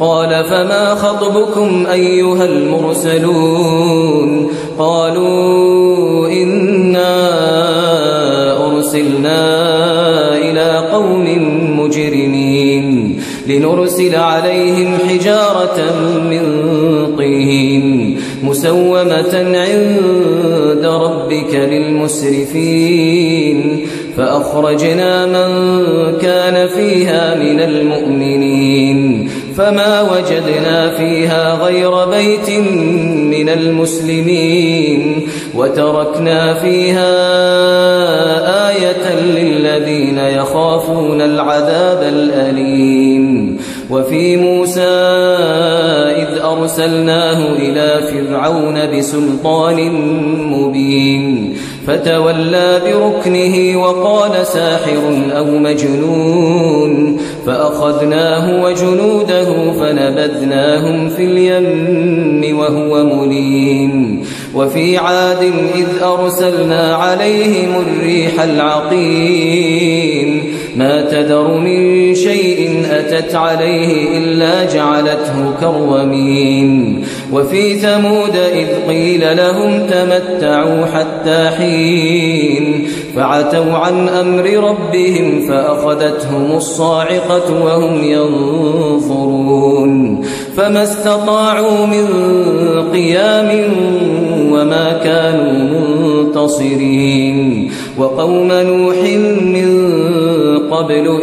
قال فما خطبكم أيها المرسلون قالوا إنا أرسلنا إلى قوم مجرمين لنرسل عليهم حجارة من طين مسومة عند ربك للمسرفين فأخرجنا من كان فيها من المؤمنين فما وجدنا فيها غير بيت من المسلمين وتركنا فيها آية للذين يخافون العذاب الأليم وفي موسى إذ أرسلناه إلى فرعون بسلطان مبين فتولى بركنه وقال ساحر أو مجنون فأخذناه وجنوده فنبذناهم في اليم وهو مليم وفي عاد إذ أرسلنا عليهم الريح العقيم ما تذر من شيء أتت عليه إلا جعلته كالرميم وفي ثمود إذ قيل لهم تمتعوا حتى حين فعتوا عن أمر ربهم فأخذتهم الصاعقة وهم ينظرون فما استطاعوا من قيام وما كانوا منتصرين وقوم نوح من قبل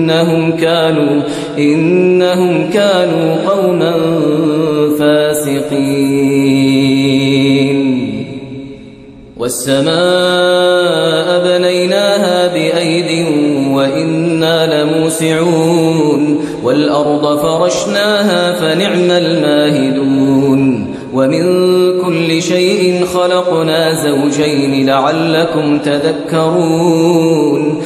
إنهم كانوا قوما فاسقين والسماء بنيناها بأيد وإنا لموسعون والأرض فرشناها فنعم الماهدون ومن كل شيء خلقنا زوجين لعلكم تذكرون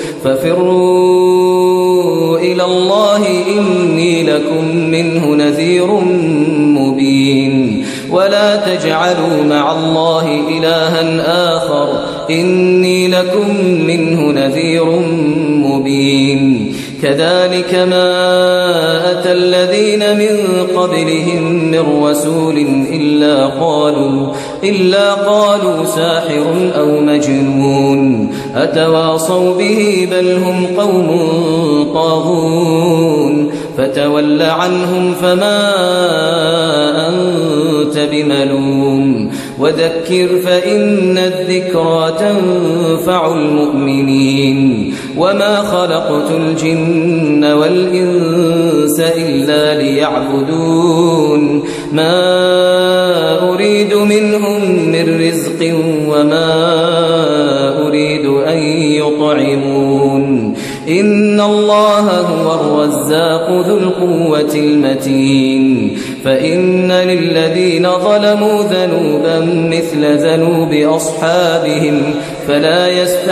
ففروا إلى الله إني لكم منه نذير مبين ولا تجعلوا مع الله إلها آخر إني لكم منه نذير مبين كذلك ما أتى الذين من قبلهم من رسول إلا قالوا ساحر أو مجنون أتواصوا به بل هم قوم طاغون فتول عنهم فما أنت بملوم وذكر فإن الذكرى تنفع المؤمنين وما خلقت الجن والإنس إلا ليعبدون ما أريد منهم من رزق وما أريد أن يطعمون إن الله هو الرزاق ذو القوة المتين فإن للذين ظلموا ذنوبا مثل ذنوب أصحابهم فلا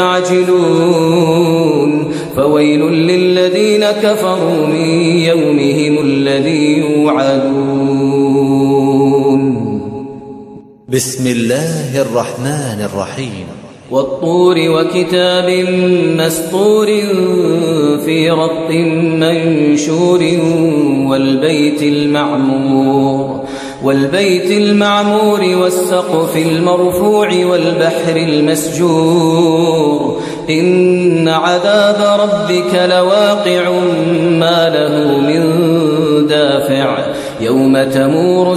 يستعجلون فويل للذين كفروا من يومهم الذي يوعدون بسم الله الرحمن الرحيم والطور وكتاب مسطور في رق منشور والبيت المعمور والسقف المرفوع والبحر المسجور إن عذاب ربك لواقع ما له من دافع يوم تمور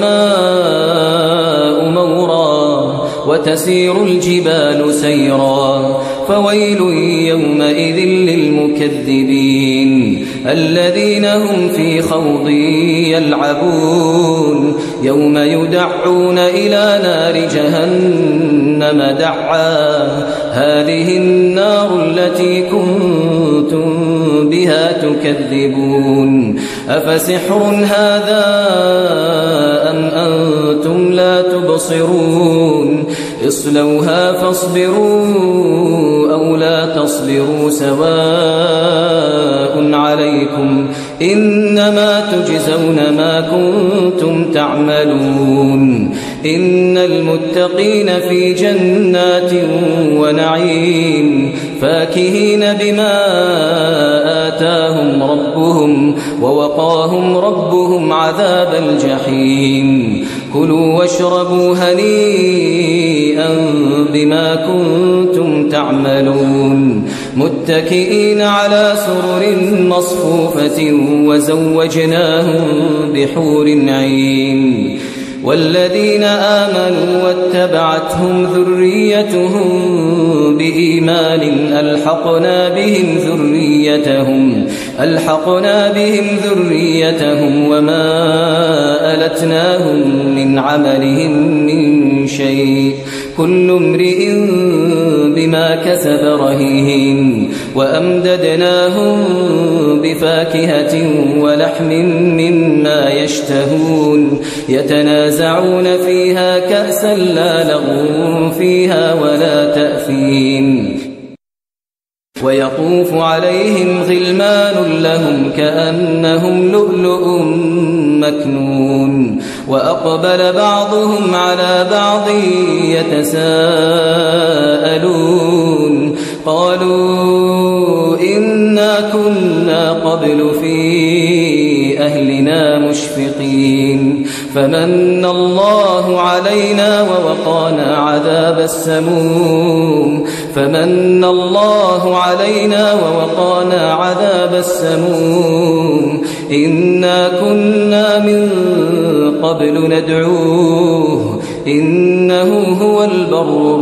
السماء مورا وتسير الجبال سيرا فويل يومئذ للمكذبين الذين هم في خوض يلعبون يوم يدعون إلى نار جهنم دعا هذه النار التي كنتم بها تكذبون أفسحر هذا أم أنتم لا تبصرون اصلوها فاصبروا أو لا تصبروا سواء عليكم إنما تجزون ما كنتم تعملون إن المتقين في جنات ونعيم فاكهين بما آتاهم ربهم ووقاهم ربهم عذاب الجحيم كلوا واشربوا هنيئا بما كنتم تعملون متكئين على سرر مصفوفة وزوجناهم بحور عين والذين آمنوا واتبعتهم ذريتهم بإيمان ألحقنا بهم ذريتهم وما ألتناهم من عملهم من شيء كل امرئ بما كسب رهين وأمددناهم بفاكهة ولحم مما يشتهون يتنازعون فيها كأسا لا لغو فيها ولا تأثيم ويطوف عليهم غلمان لهم كأنهم لؤلؤ مكنون وأقبل بعضهم على بعض يتساءلون قالوا إنا كنا قبل في أهلنا مشفقين فمن الله علينا ووقانا عذاب السموم إنا كنا من قبل ندعوه إنه هو البر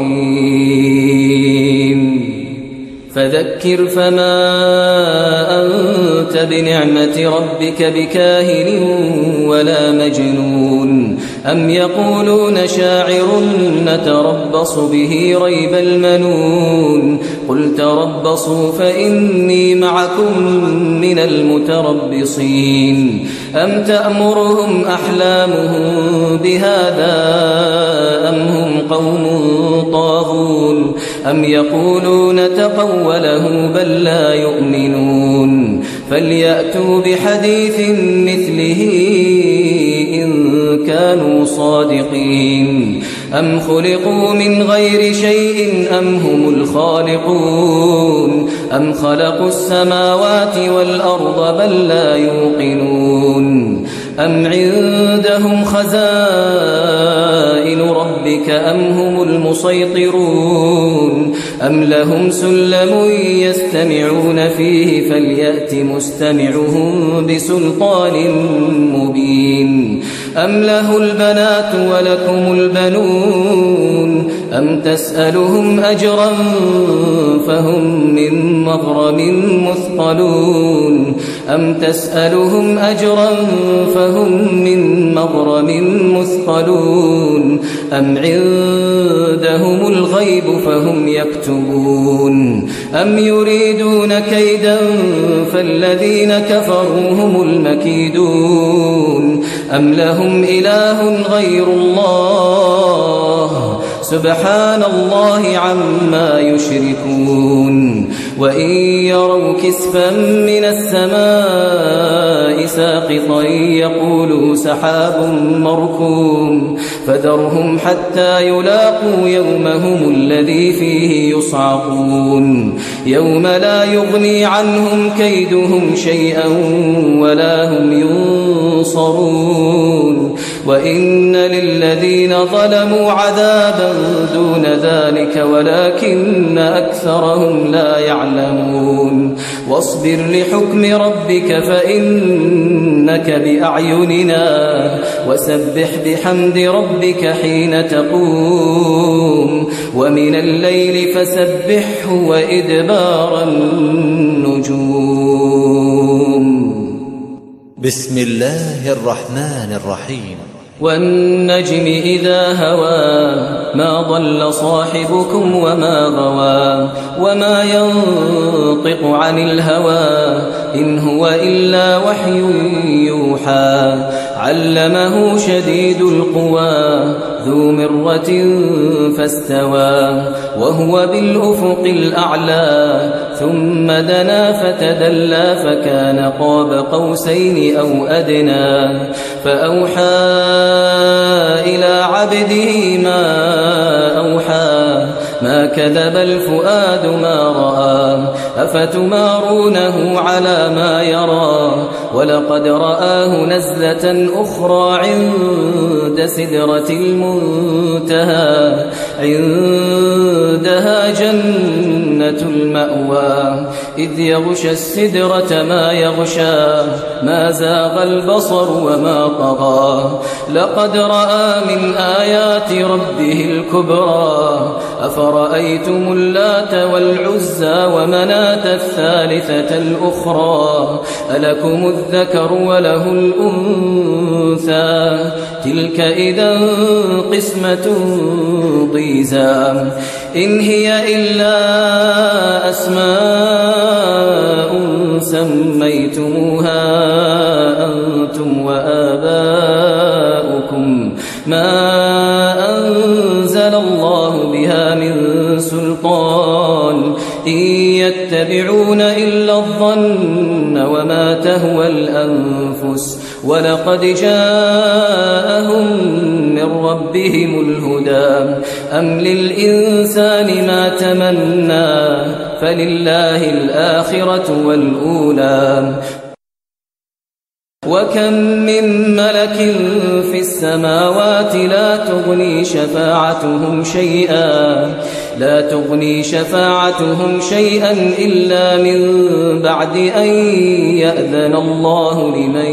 الرحيم فذكر فما أنت بنعمة ربك بكاهن ولا مجنون أم يقولون شاعر نتربص به ريب المنون قل تربصوا فإني معكم من المتربصين أم تأمرهم أحلامهم بهذا أم هم قوم طاغون أم يقولون تقوله بل لا يؤمنون فليأتوا بحديث مثله إن كانوا صادقين أم خلقوا من غير شيء أم هم الخالقون أم خلقوا السماوات والأرض بل لا يوقنون أم عندهم خزائن ربك أم هم المسيطرون أم لهم سلم يستمعون فيه فليأت مستمعهم بسلطان مبين أم له البنات ولكم البنون أم تسألهم أجرا فهم من مغرم مثقلون أم تسألهم أجرا فهم من مغرم مثقلون أم عندهم الغيب فهم يكتبون أم يريدون كيدا فالذين كفروا هم المكيدون أم لهم إله غير الله سبحان الله عما يشركون وإن يروا كسفا من السماء ساقطا يقولوا سحاب مركوم فذرهم حتى يلاقوا يومهم الذي فيه يصعقون يوم لا يغني عنهم كيدهم شيئا ولا هم ينصرون وإن للذين ظلموا عذابا دون ذلك ولكن أكثرهم لا يعلمون واصبر لحكم ربك فإنك بأعيننا وسبح بحمد ربك حين تقوم ومن الليل فسبحه وإدبار النجوم بسم الله الرحمن الرحيم والنجم إذا هوى ما ضل صاحبكم وما غوى وما ينطق عن الهوى إن هو إلا وحي يوحى علمه شديد القوى ذو مرة فاستوى وهو بالأفق الأعلى ثم دنا فتدلى فكان قاب قوسين أو أدنى فأوحى إلى عبده ما أوحى ما كذب الفؤاد ما رأى أفتمارونه على ما يرى ولقد رآه نزلة أخرى عند سدرة المنتهى عندها جنة المأوى إذ يغشى السدرة ما يغشى ما زاغ البصر وما طغى لقد رأى من آيات ربه الكبرى أفرأيتم اللات والعزى ومناة الثالثة الأخرى ألكم الذكر وله الأنثى تلك إذا قسمة ضيزى إن هي إلا أسماء سميتموها أنتم وآباؤكم ما أنزل الله بها من سلطان إن يتبعون إلا الظن وما تهوى الأنفس ولقد جاءهم من ربهم الهدى أم للإنسان ما تمنى فلله الآخرة والأولى وكم من ملك في السماوات لا تغني شفاعتهم شيئا إلا من بعد أن يأذن الله لمن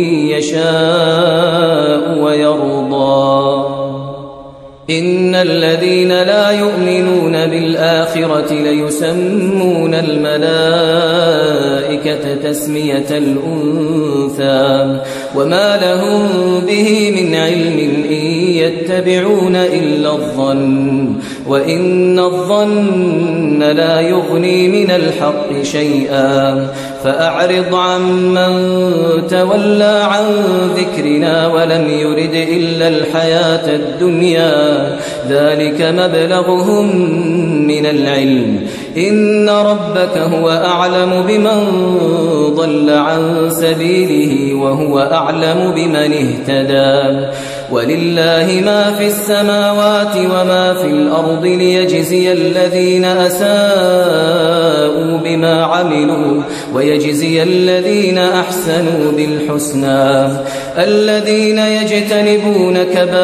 يشاء ويرضى إن الذين لا يؤمنون بالآخرة ليسمون الملائكة تسمية الأنثى وما لهم به من علم إن يتبعون إلا الظن وإن الظن لا يغني من الحق شيئا فأعرض عمن تولى عن ذكرنا ولم يرد إلا الحياة الدنيا ذلك مبلغهم من العلم إن ربك هو أعلم بمن ضل عن سبيله وهو أعلم بمن اهتدى ولله ما في السماوات وما في الأرض ليجزي الذين أساءوا بما عملوا ويجزي الذين أحسنوا بالحسنى الذين يجتنبون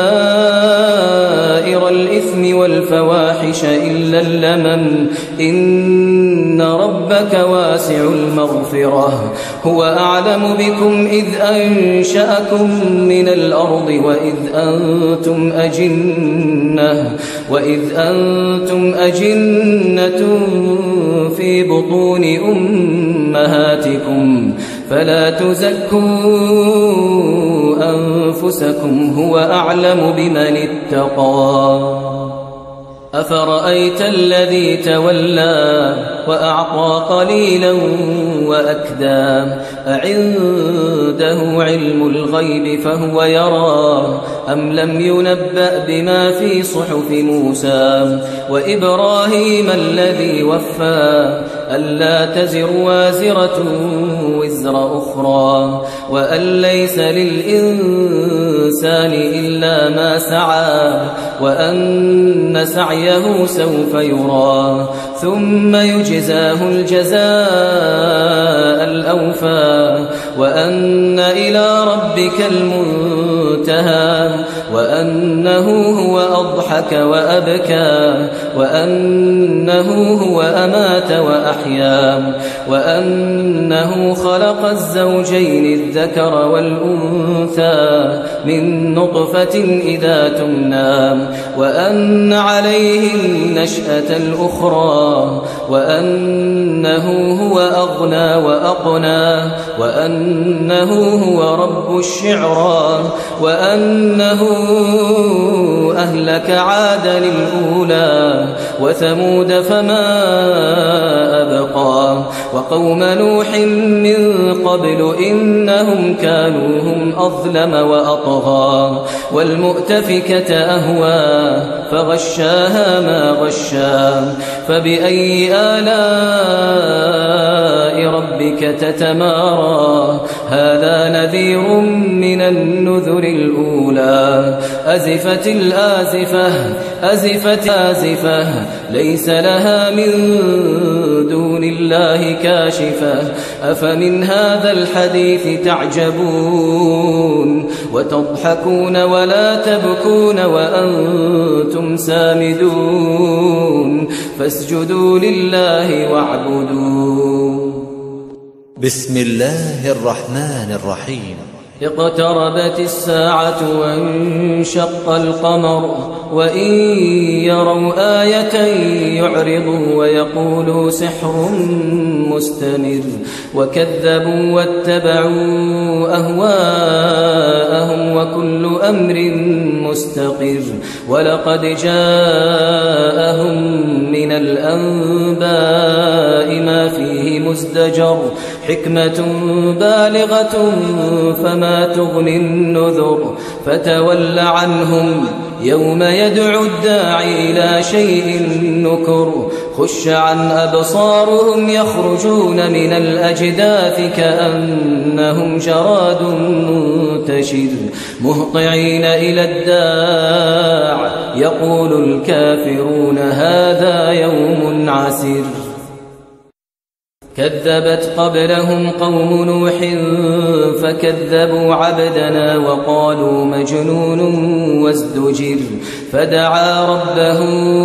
كبائر الإثم والفواحش إلا اللمم إن ربك واسع المغفرة هو أعلم بكم إذ أنشأكم من الأرض وإذ أنتم أجنة في بطون أمهاتكم فلا تزكوا أنفسكم هو أعلم بمن اتقى أفرأيت الذي تولى وأعطى قليلا وأكدى أعنده علم الغيب فهو يرى أم لم ينبأ بما في صحف موسى وإبراهيم الذي وفى ألا تزر وازرة وزر أخرى وأن ليس للإنسان إلا ما سعى وأن سعيه سوف يرى ثم يجزاه الجزاء الأوفى وأن إلى ربك المنتهى وأنه هو أضحك وأبكى وأنه هو أمات وأحيا وأنه خلق الزوجين الذكر والأنثى من نطفة إذا تمنى وأن عليه النشأة الأخرى وأنه هو أغنى وأقنى وأنه هو رب الشعرى وأنه أهلك عادا الأولى وثمود فما أبقى وقوم نوح من قبل إنهم كانوا هم أظلم وأطغى طغى والمؤتفكة أهوى فغشاها ما غشا فبأي آلاء ربك تتمارى هذا نذير من النذر الأولى أزفت الآزفة أزفت آزفة ليس لها من دون الله كاشفة أفمن هذا الحديث تعجبون وتضحكون ولا تبكون وأنتم سامدون فاسجدوا لله واعبدوا. بسم الله الرحمن الرحيم. اقتربت الساعة وانشق القمر وإن يروا آية يعرضوا ويقولوا سحر مستمر وكذبوا واتبعوا أهواءهم وكل أمر مستقر ولقد جاءهم من الأنباء ما فيه مزدجر حكمة بالغة فما تغني النذر فتول عنهم يوم يدعو الداعي إلى شيء نكر خش عن أبصارهم يخرجون من الأجداث كأنهم جراد منتشر مهطعين إلى الداع يقول الكافرون هذا يوم عسر كذبت قبلهم قوم نوح فكذبوا عبدنا وقالوا مجنون وازدجر فدعا ربه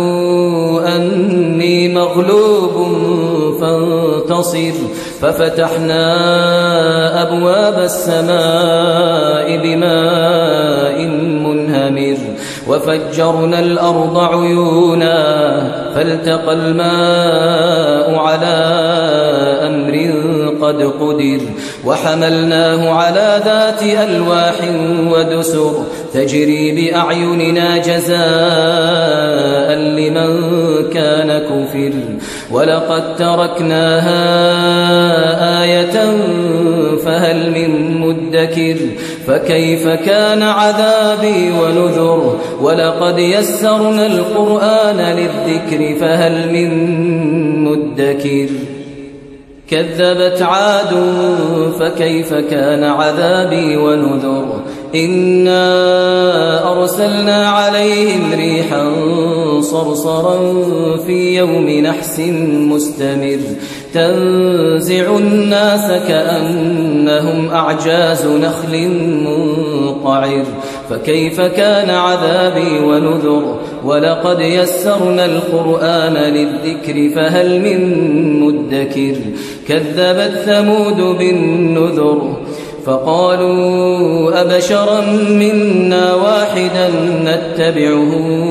أني مغلوب فانتصر ففتحنا أبواب السماء بماء منهمر وفجرنا الأرض عيونا فالتقى الماء على أمر قد قدر وحملناه على ذات ألواح ودسر تجري بأعيننا جزاء لمن كان كفر ولقد تركناها آية فهل من مدكر فكيف كان عذابي ونذر ولقد يسرنا القرآن للذكر فهل من مدكر كذبت عاد فكيف كان عذابي ونذر إنا أرسلنا عليهم ريحا صرصرا في يوم نحس مستمر تنزع الناس كأنهم أعجاز نخل منقعر فكيف كان عذابي ونذر ولقد يسرنا القرآن للذكر فهل من مدكر كذبت ثمود بالنذر فقالوا أبشرا منا واحدا نتبعه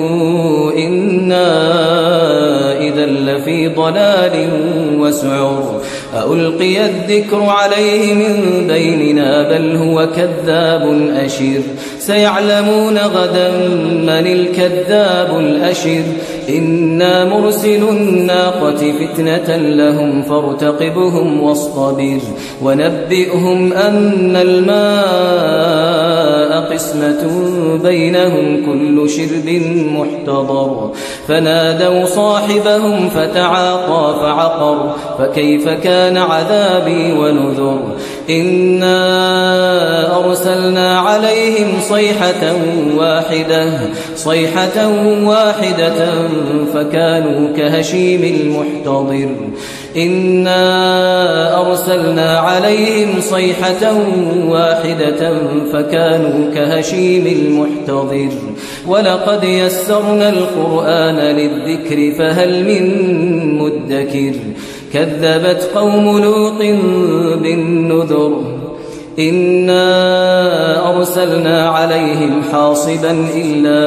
إنا إذا لفي ضلال وسعر ألقي الذكر عليه من بيننا بل هو كذاب أشر سيعلمون غدا من الكذاب الأشر إنا مرسل الناقة فتنة لهم فارتقبهم واصطبر ونبئهم أن الماء قسمة بينهم كل شرب محتضر فنادوا صاحبهم فتعاطى فعقر فكيف كان عذابي ونذر إنا أرسلنا عليهم صيحة واحدة فكانوا كهشيم المحتضر إنا أرسلنا عليهم صيحة واحدة فكانوا كهشيم المحتضر ولقد يسرنا القرآن للذكر فهل من مدكر كذبت قوم لوط بالنذر إنا أرسلنا عليهم حاصبا إلا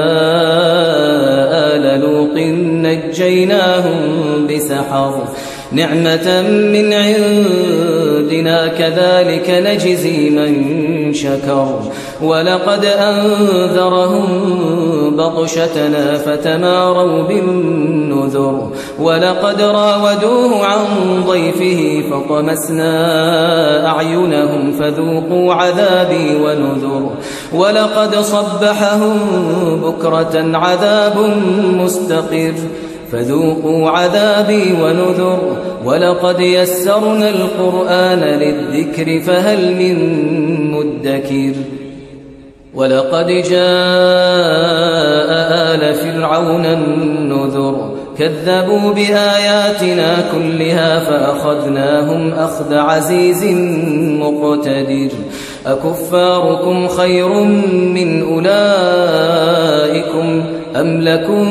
آل لوط نجيناهم بسحر نعمة من عندنا كذلك نجزي من شكر ولقد أنذرهم بطشتنا فتماروا بالنذر ولقد راودوه عن ضيفه فطمسنا أعينهم فذوقوا عذابي ونذر ولقد صبحهم بكرة عذاب مستقر فذوقوا عذابي ونذر ولقد يسرنا القرآن للذكر فهل من مدكر ولقد جاء آل فرعون النذر كذبوا بآياتنا كلها فأخذناهم أخذ عزيز مقتدر أكفاركم خير من أولئكم أم لكم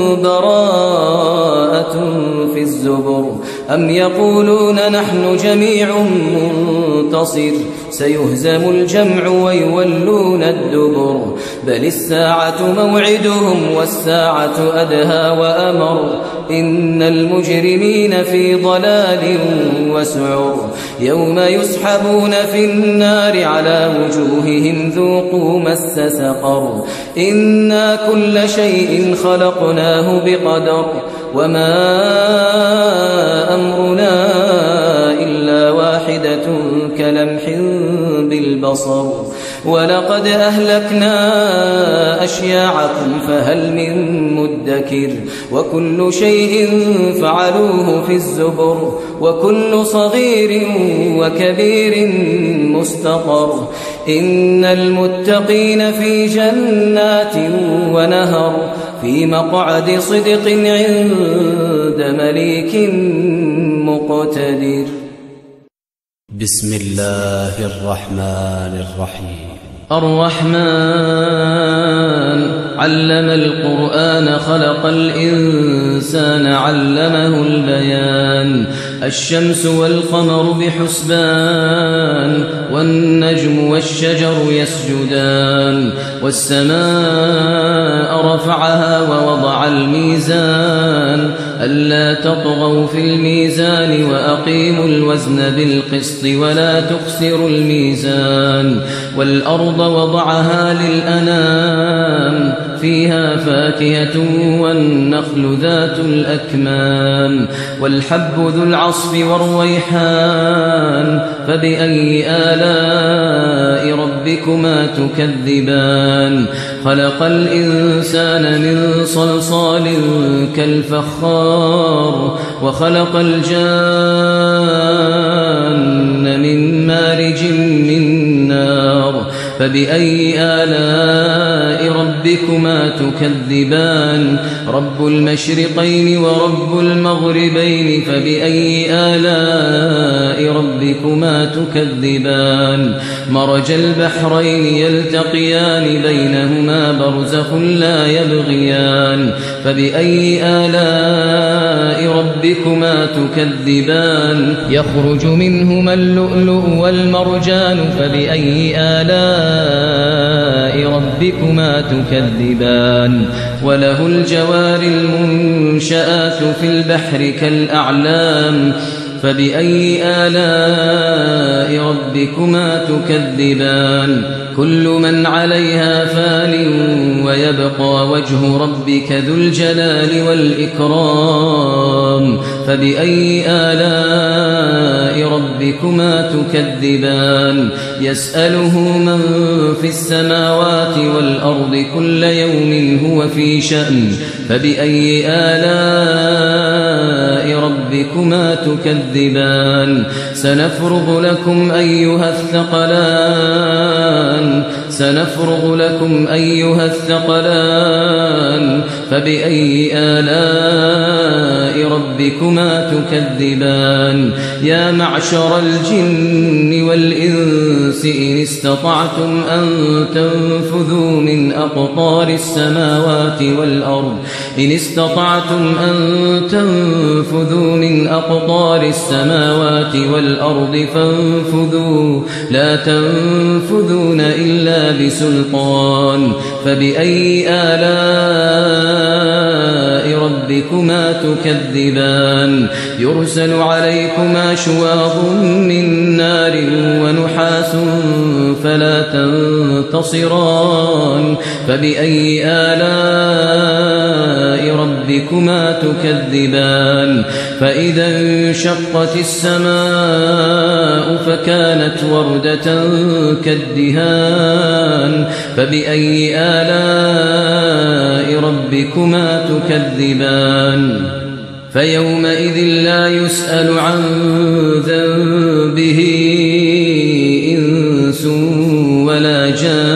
براءة في الزبر أم يقولون نحن جميع منتصر سيهزم الجمع ويولون الدبر بل الساعة موعدهم والساعة أدهى وأمر إن المجرمين في ضلال وسعر يوم يسحبون في النار على وجوههم ذوقوا مس سقر إنا كل شيء خلقناه بقدر وما أمرنا إلا واحدة كلمح بالبصر ولقد أهلكنا أشياعكم فهل من مدكر وكل شيء فعلوه في الزبر وكل صغير وكبير مستقر إن المتقين في جنات ونهر في مقعد صدق عند مليك مقتدر. بسم الله الرحمن الرحيم. الرحمن علم القرآن خلق الإنسان علمه البيان الشمس والقمر بحسبان والنجم والشجر يسجدان والسماء رفعها ووضع الميزان ألا تطغوا في الميزان وأقيموا الوزن بالقسط ولا تخسروا الميزان والأرض وضعها للأنام فيها فاكهة والنخل ذات الأكمام والحب ذو العصف والريحان فبأي آلاء ربكما تكذبان خلق الإنسان من صلصال كالفخار وخلق الجان من مارج من نار فبأي آلاء ربكما تكذبان رب المشرقين ورب المغربين فبأي آلاء ربكما تكذبان مرج البحرين يلتقيان بينهما برزخ لا يبغيان فبأي آلاء ربكما تكذبان يخرج منهما اللؤلؤ والمرجان فبأي آلاء ربكما تكذبان وله الجوار المنشآت في البحر كالأعلام فبأي آلاء ربكما تكذبان كل من عليها فان ويبقى وجه ربك ذو الجلال والإكرام فبأي آلاء ربكما تكذبان يسأله من في السماوات والأرض كل يوم هو في شأن فبأي آلاء ربكما تكذبان سنفرغ لكم أيها الثقلان فبأي آلاء ربكما تكذبان يا معشر الجن والإنس إن استطعتم أن تنفذوا من أقطار السماوات والأرض فانفذوا لا تنفذون إلا بسلطان فبأي آلاء ربكما تكذبان يرسل عليكما شواظ من نار ونحاس فلا تنتصران فبأي آلاء ربكما تكذبان فإذا انشقت السماء فكانت وردة كالدهان فبأي آلاء ربكما تكذبان فيومئذ لا يسأل عن ذنبه إنس ولا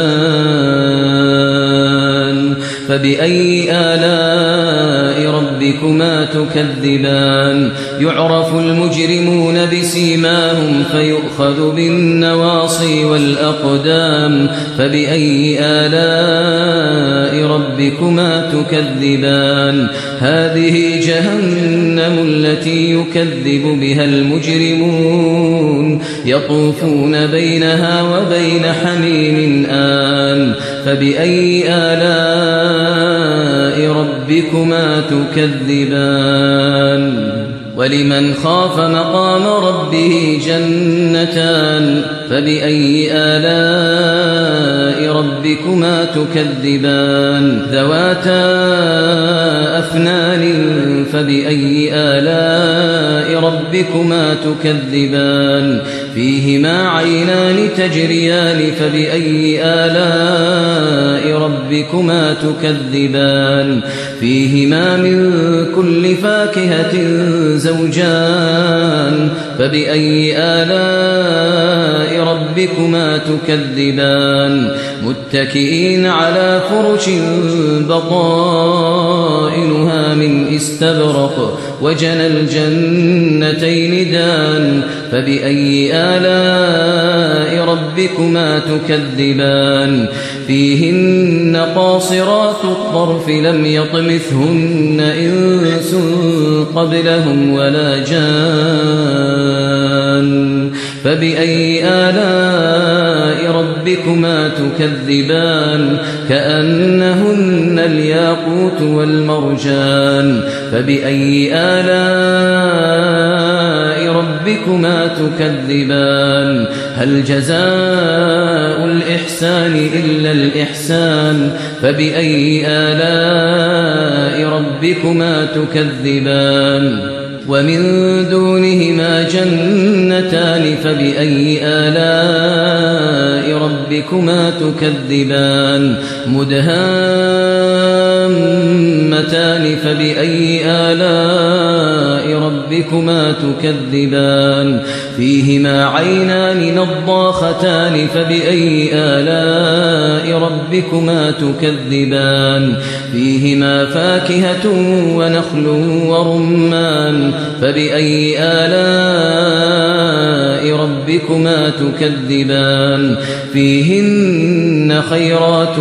جان فبأي آلاء ربكما تكذبان يعرف المجرمون بسيماهم فيؤخذ بالنواصي والأقدام فبأي آلاء ربكما تكذبان هذه جهنم التي يكذب بها المجرمون يطوفون بينها وبين حميم آن فبأي آلاء ربكما تكذبان ولمن خاف مقام ربه جنتان فبأي آلاء ربكما تكذبان ذواتا أفنان فبأي آلاء ربكما تكذبان فيهما عينان تجريان فبأي آلاء ربكما تكذبان فيهما من كل فاكهة زوجان فبأي آلاء ربكما تكذبان متكئين على فرش بطائنها من استبرق وجنى الجنتين دان فبأي آلاء ربكما تكذبان فيهن قاصرات الطرف لم يطمثهن إنس قبلهم ولا جان فبأي آلاء ربكما تكذبان كأنهن الياقوت والمرجان فبأي آلاء ربكما تكذبان هل جزاء الإحسان إلا الإحسان فبأي آلاء ربكما تكذبان ومن دونهما جنتان فبأي آلاء ربكما تكذبان مدهامتان فبأي آلاء ربكما تكذبان فيهما عينان نضاختان فبأي آلاء ربكما تكذبان فيهما فاكهة ونخل ورمان فبأي آلاء ربكما تكذبان فيهن خيرات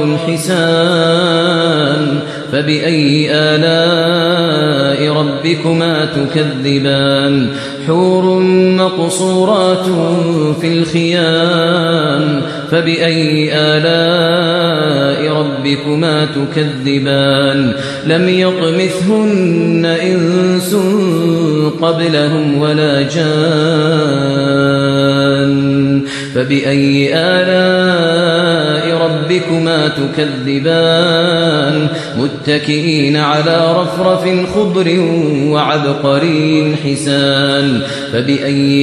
حسان فبأي آلاء ربكما تكذبان حور مقصورات في الخيام فبأي آلاء ربكما تكذبان لم يطمثهن إنس قبلهم ولا جان فبأي آلاء ربكما تكذبان متكئين على رفرف خضر وعبقري حسان فبأي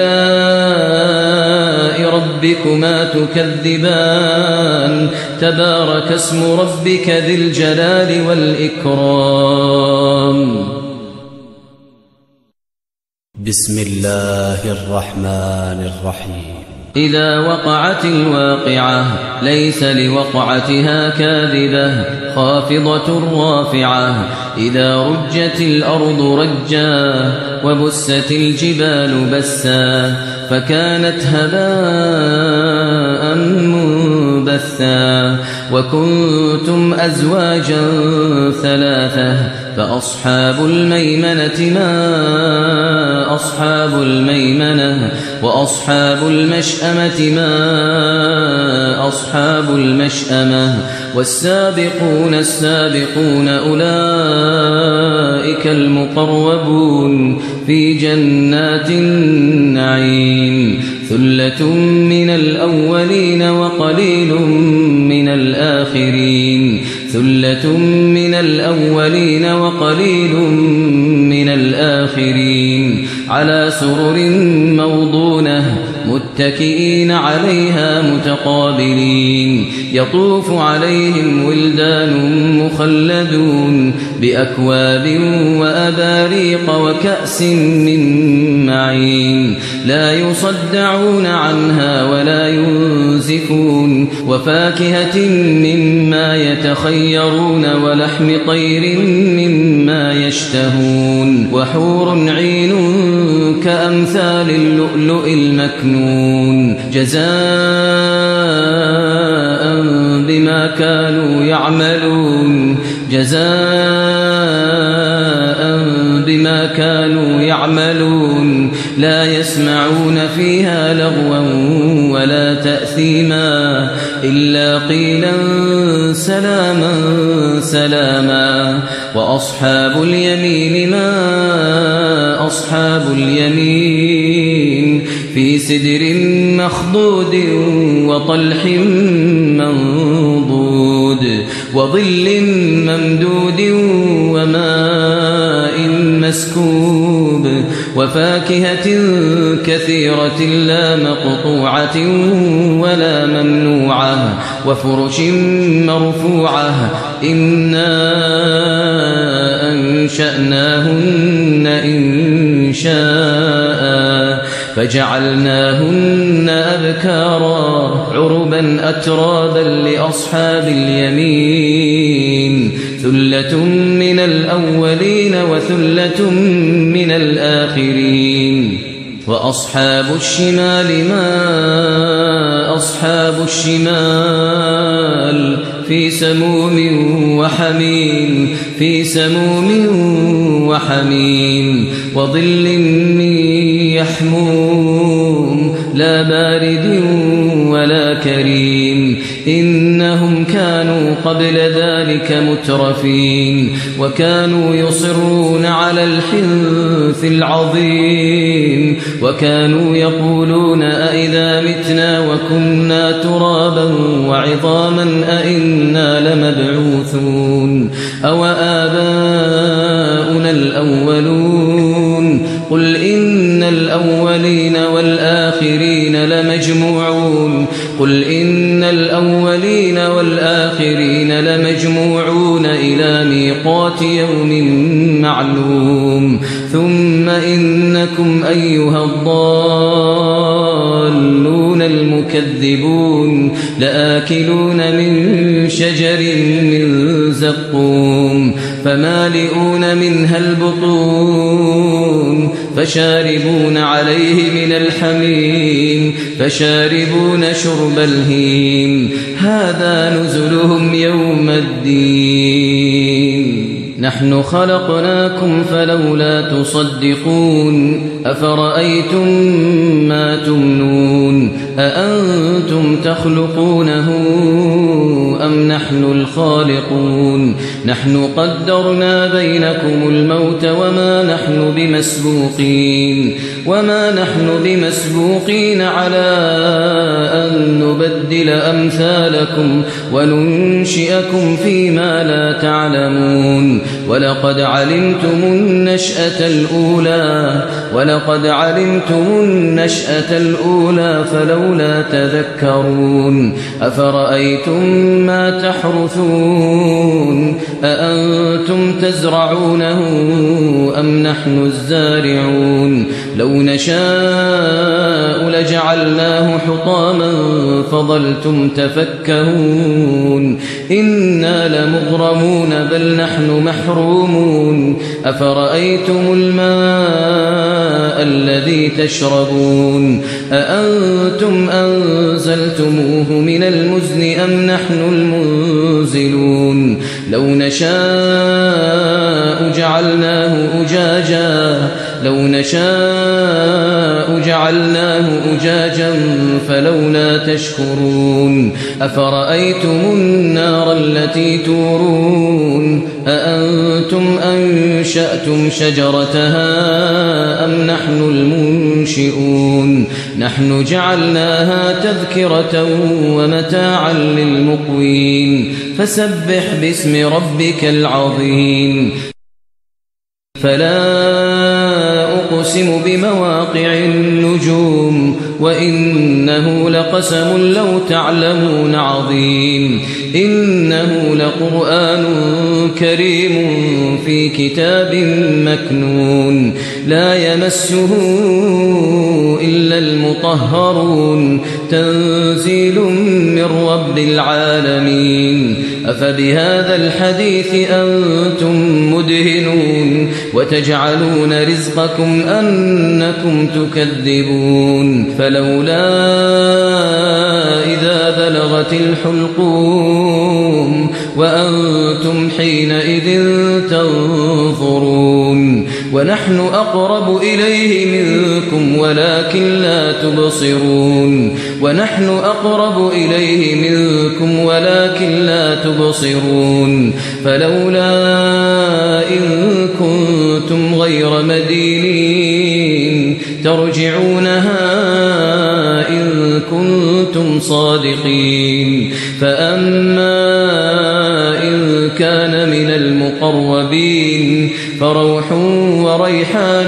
آلاء ربكما تكذبان تبارك اسم ربك ذي الجلال والإكرام بسم الله الرحمن الرحيم إذا وقعت الواقعة ليس لوقعتها كاذبة خافضة رافعة إذا رجت الأرض رجا وبست الجبال بسا فكانت هباء منبثا وكنتم أزواجا ثلاثة فأصحاب الميمنة ما أصحاب الميمنة وأصحاب المشأمة ما أصحاب المشأمة والسابقون السابقون أولئك المقربون في جنات النعيم ثلة من الأولين وقليل من الآخرين ثلة من الأولين وقليل من الآخرين على سرر موضونة متكئين عليها متقابلين يطوف عليهم ولدان مخلدون بأكواب وأباريق وكأس من معين لا يصدعون عنها ولا ينزفون وفاكهة مما يتخيرون ولحم طير مما يشتهون وحور عين كأمثال اللؤلؤ المكنون جزاء بما كانوا يعملون بما كانوا يعملون لا يسمعون فيها لغوا ولا تأثيما إلا قيلا سلاما سلاما وأصحاب اليمين ما أصحاب اليمين في سدر مخضود وطلح منضود وظل ممدود وماء مسكوب وفاكهة كثيرة لا مقطوعة ولا ممنوعة وفرش مرفوعة إنا أنشأناهن إنشاء فجعلناهن أبكارا عربا أترابا لأصحاب اليمين ثلة من الأولين وثلة من الآخرين وأصحاب الشمال ما أصحاب الشمال في سموم وحميم وظل من يحموم لا بارد ولا كريم إنهم كانوا قبل ذلك مترفين وكانوا يصرون على الحنث العظيم وكانوا يقولون أئذا متنا وكنا ترابا وعظاما أئنا لمبعوثون أو آباؤنا الأولون قل إن الأولين والآخرين لمجموعون إلى ميقات يوم معلوم ثم إنكم أيها الضالون المكذبون لآكلون من شجر من زقوم فمالئون منها البطون فشاربون عليه من الحميم فشاربون شرب الهيم هذا نزلهم يوم الدين نحن خلقناكم فلولا تصدقون أفرأيتم ما تمنون أأنتم تخلقونه أم نحن الخالقون نحن قدرنا بينكم الموت وما نحن بمسبوقين على أن نبدل أمثالكم وننشئكم فيما لا تعلمون ولقد علمتم النشأة الأولى فلولا تذكرون أفرأيتم ما تحرثون أأنتم تزرعونه أم نحن الزارعون لو نشاء لجعلناه حطاما فظلتم تفكهون إنا لمغرمون بل نحن محرومون أفرأيتم الماء الذي تشربون أأنتم أنزلتموه من المزن أم نحن المنزلون لو نشاء جعلناه أجاجا فلولا تشكرون أفرأيتم النار التي تورون أأنتم أنشأتم شجرتها أم نحن المنشئون نحن جعلناها تذكرة ومتاعا للمقوين فسبح باسم ربك العظيم فلا أقسم بمواقع النجوم وإنه لقسم لو تعلمون عظيم إنه لقرآن كريم في كتاب مكنون لا يمسه إلا المطهرون تنزيل من رب العالمين أفبهذا الحديث أنتم مدهنون وتجعلون رزقكم أنكم تكذبون فلولا إذا بلغت الحلقوم وأنتم حينئذ تنظرون ونحن أقرب إليه منكم ولكن لا تبصرون ونحن أقرب إليه منكم ولكن لا تبصرون فلولا إن كنتم غير مدينين ترجعونها إن كنتم صادقين فأما إن كان من المقربين فروح وريحان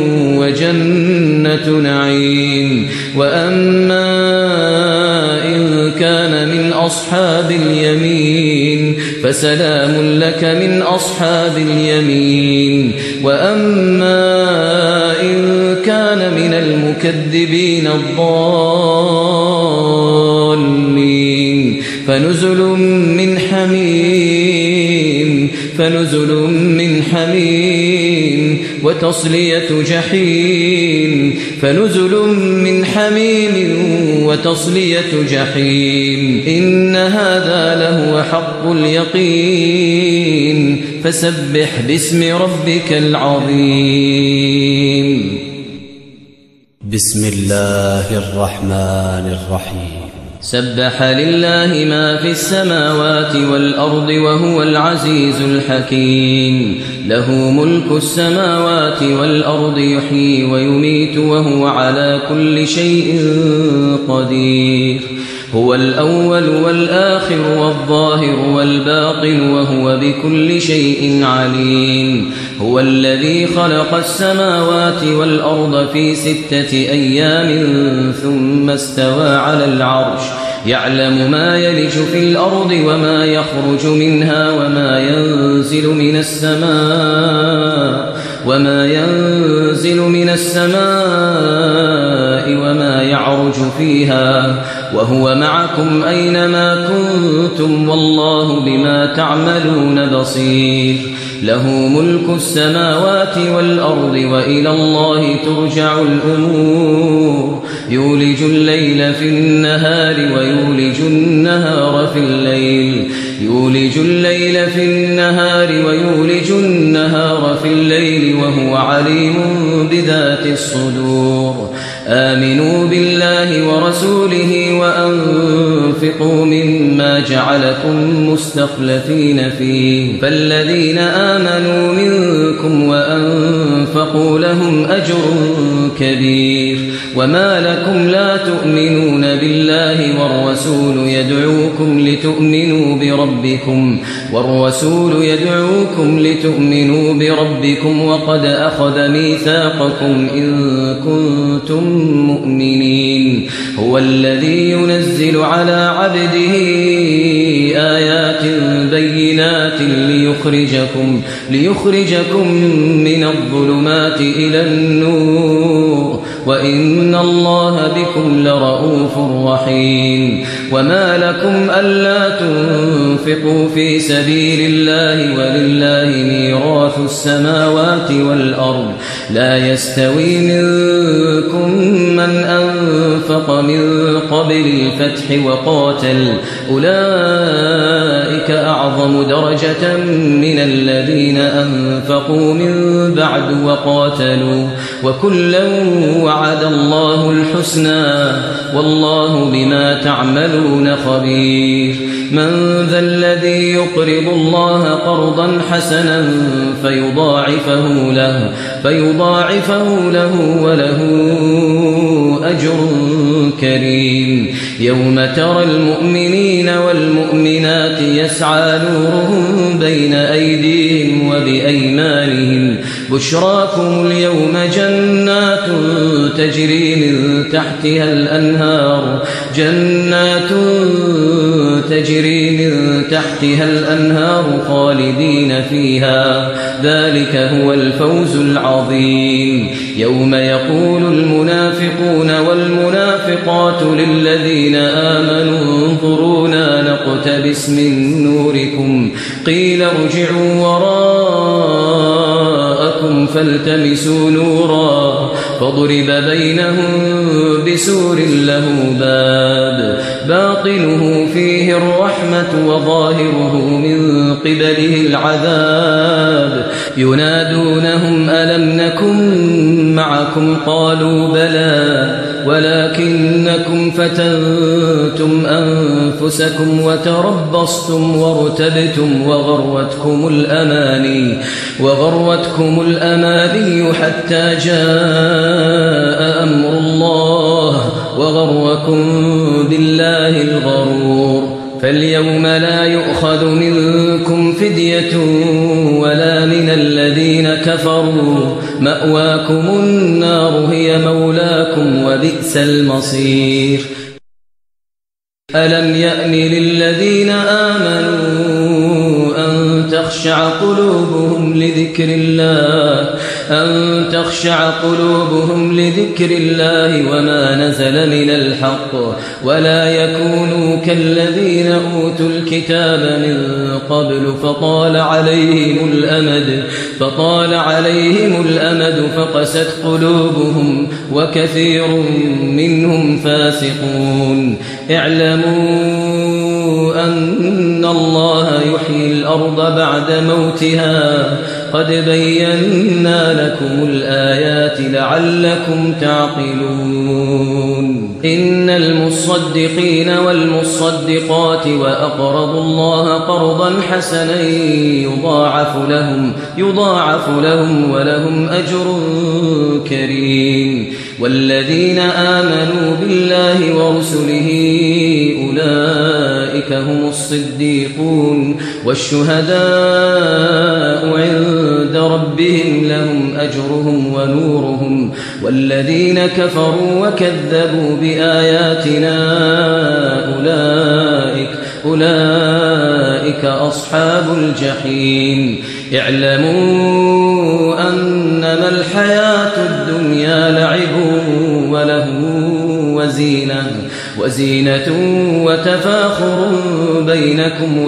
وجنة نعيم وأما إن كان من أصحاب اليمين فسلام لك من أصحاب اليمين وأما إن كان من المكذبين الضالين فنزل من حميم وتصلية جحيم إن هذا لهو حق اليقين فسبح باسم ربك العظيم بسم الله الرحمن الرحيم سبح لله ما في السماوات والأرض وهو العزيز الحكيم له ملك السماوات والأرض يحيي ويميت وهو على كل شيء قدير هو الأول والآخر والظاهر والباطن وهو بكل شيء عليم هو الذي خلق السماوات والأرض في 6 أيام ثم استوى على العرش يعلم ما يلج في الأرض وما يخرج منها وما ينزل من السماء وما يعرج فيها وهو معكم أينما كنتم والله بما تعملون بصير له ملك السماوات والأرض وإلى الله ترجع الأمور يولج الليل في النهار ويولج النهار في الليل وهو عليم بذات الصدور آمنوا بالله ورسوله وأنفقوا مما جعلكم مستخلفين فيه فالذين آمنوا منكم وأنفقوا لهم أجر كبير وما لكم لا تؤمنون بالله والرسول يدعوكم لتؤمنوا بربكم وقد أخذ ميثاقكم إن كنتم مؤمنين هو الذي ينزل على عبده آيات بينات ليخرجكم من الظلمات إلى النور وإن الله بكم لرؤوف رحيم وما لكم ألا تنفقوا في سبيل الله ولله ميراث السماوات والأرض لا يستوي منكم من أنفق من قبل الفتح وقاتل أولئك أعظم درجة من الذين أنفقوا من بعد وقاتلوا وكلا وعد الله الحسنى والله بما تعملون خبير من ذا الذي يقرض الله قرضا حسنا فيضاعفه له وله أجر كريم يوم ترى المؤمنين والمؤمنات يسعى نورهم بين أيديهم وبأيمانهم بشراكم اليوم جنات تجري من تحتها الأنهار خالدين فيها ذلك هو الفوز العظيم يوم يقول المنافقون والمنافقات للذين آمنوا انظرونا نقتبس من نوركم قيل ارجعوا وراءكم فالتمسوا نورا فضرب بينهم بسور له باب باطنه فيه الرحمة وظاهره من قبله العذاب ينادونهم ألم نكن معكم قالوا بلى ولكنكم فتنتم أنفسكم وتربصتم وارتبتم وغرتكم الأماني حتى جاء أمر الله وغركم بالله الغرور فاليوم لا يؤخذ منكم فدية ولا من الذين كفروا مأواكم النار هي مولاكم وبئس المصير ألم يأن للذين آمنوا أن تخشع قلوبهم لذكر الله وما نزل من الحق ولا يكونوا كالذين أوتوا الكتاب من قبل فطال عليهم الأمد فقست قلوبهم وكثير منهم فاسقون اعلموا أن الله يحيي الأرض بعد موتها قد بينا لكم الآيات لعلكم تعقلون إن المصدقين والمصدقات وأقرضوا الله قرضا حسنا يضاعف لهم ولهم أجر كريم والذين آمنوا بالله ورسله أولئك هم الصديقون والشهداء عند ربهم لهم أجرهم ونورهم والذين كفروا وكذبوا بآياتنا أولئك أصحاب الجحيم اعلموا أنما الحياة الدنيا لعب وله وزينة وتفاخر بينكم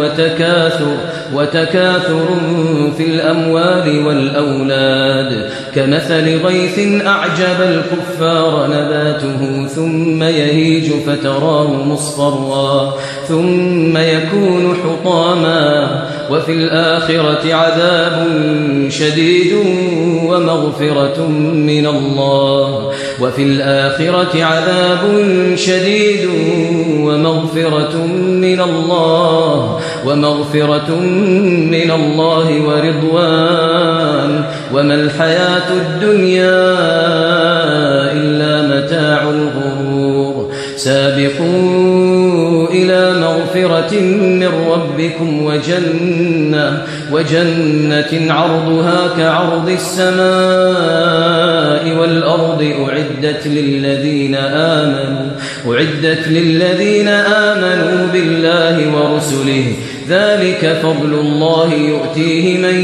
وتكاثر في الأموال والأولاد كمثل غيث أعجب الكفار نباته ثم يهيج فتراه مصفرا ثم يكون حطاما وفي الآخرة عذاب شديد ومغفرة من الله ورضوان وما الحياة الدنيا إلا متاع الغرور سابقوا إلى مغفرة من ربكم وجنة عرضها كعرض السماء والأرض أعدت للذين آمنوا بالله ورسله ذلك فضل الله يؤتيه من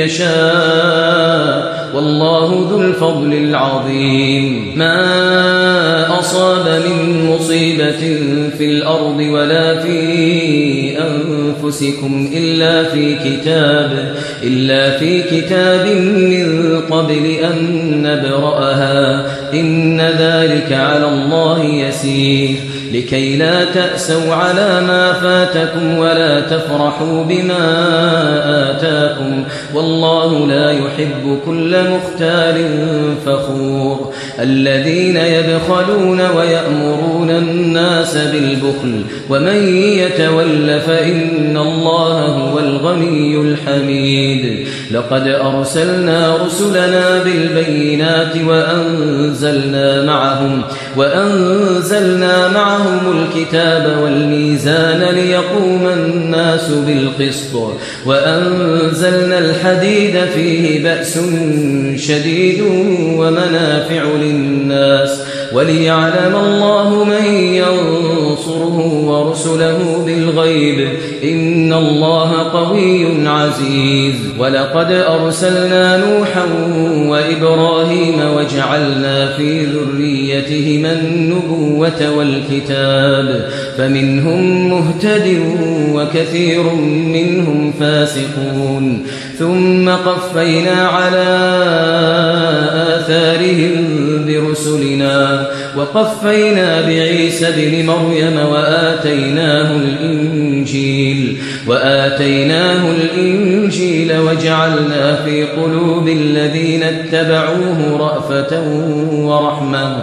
يشاء والله ذو الفضل العظيم ما أصاب من مصيبة في الأرض ولا في أنفسكم إلا في كتاب من قبل أن نبرأها إن ذلك على الله يسير لكي لا تأسوا على ما فاتكم ولا تفرحوا بما آتاكم والله لا يحب كل مختال فخور الذين يبخلون ويأمرون الناس بالبخل ومن يتول فإن الله هو الغني الغني الحميد لقد أرسلنا رسلنا بالبينات وأنزلنا معهم الكتاب والميزان ليقوم الناس بالقسط وأنزلنا الحديد فيه بأس شديد ومنافع للناس وليعلم الله من ينصره ورسله بالغيب إن الله قوي عزيز ولقد أرسلنا نوحا وإبراهيم وجعلنا في ذريتهما النبوة والكتاب فمنهم مهتد وكثير منهم فاسقون ثم قفينا على آثارهم برسلنا وقفينا بعيسى بن مريم وآتيناه الإنجيل وجعلنا في قلوب الذين اتبعوه رأفة ورحمة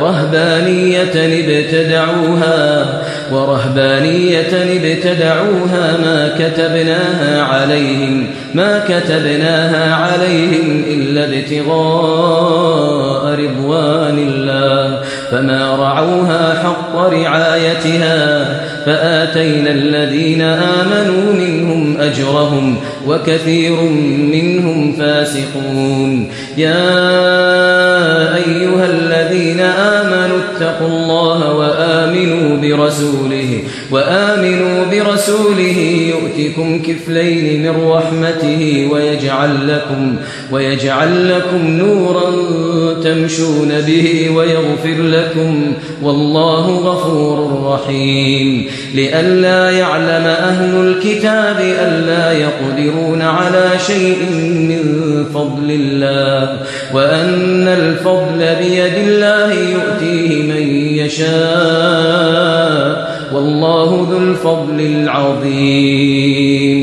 ورهبانية ابتدعوها ما كتبناها عليهم إلا ابتغاء رضوان الله فما رعوها حق رعايتها فآتينا الذين آمنوا منهم أجرهم وكثير منهم فاسقون يا أيها الذين آمنوا اتقوا الله وآمنوا برسوله يؤتكم كفلين من رحمته ويجعل لكم نورا تمشون به ويغفر لكم والله غفور رحيم لئلا يعلم أهل الكتاب ألا يقدرون على شيء من فضل الله وأن الفضل بيد الله يؤتيه من يشاء والله ذو الفضل العظيم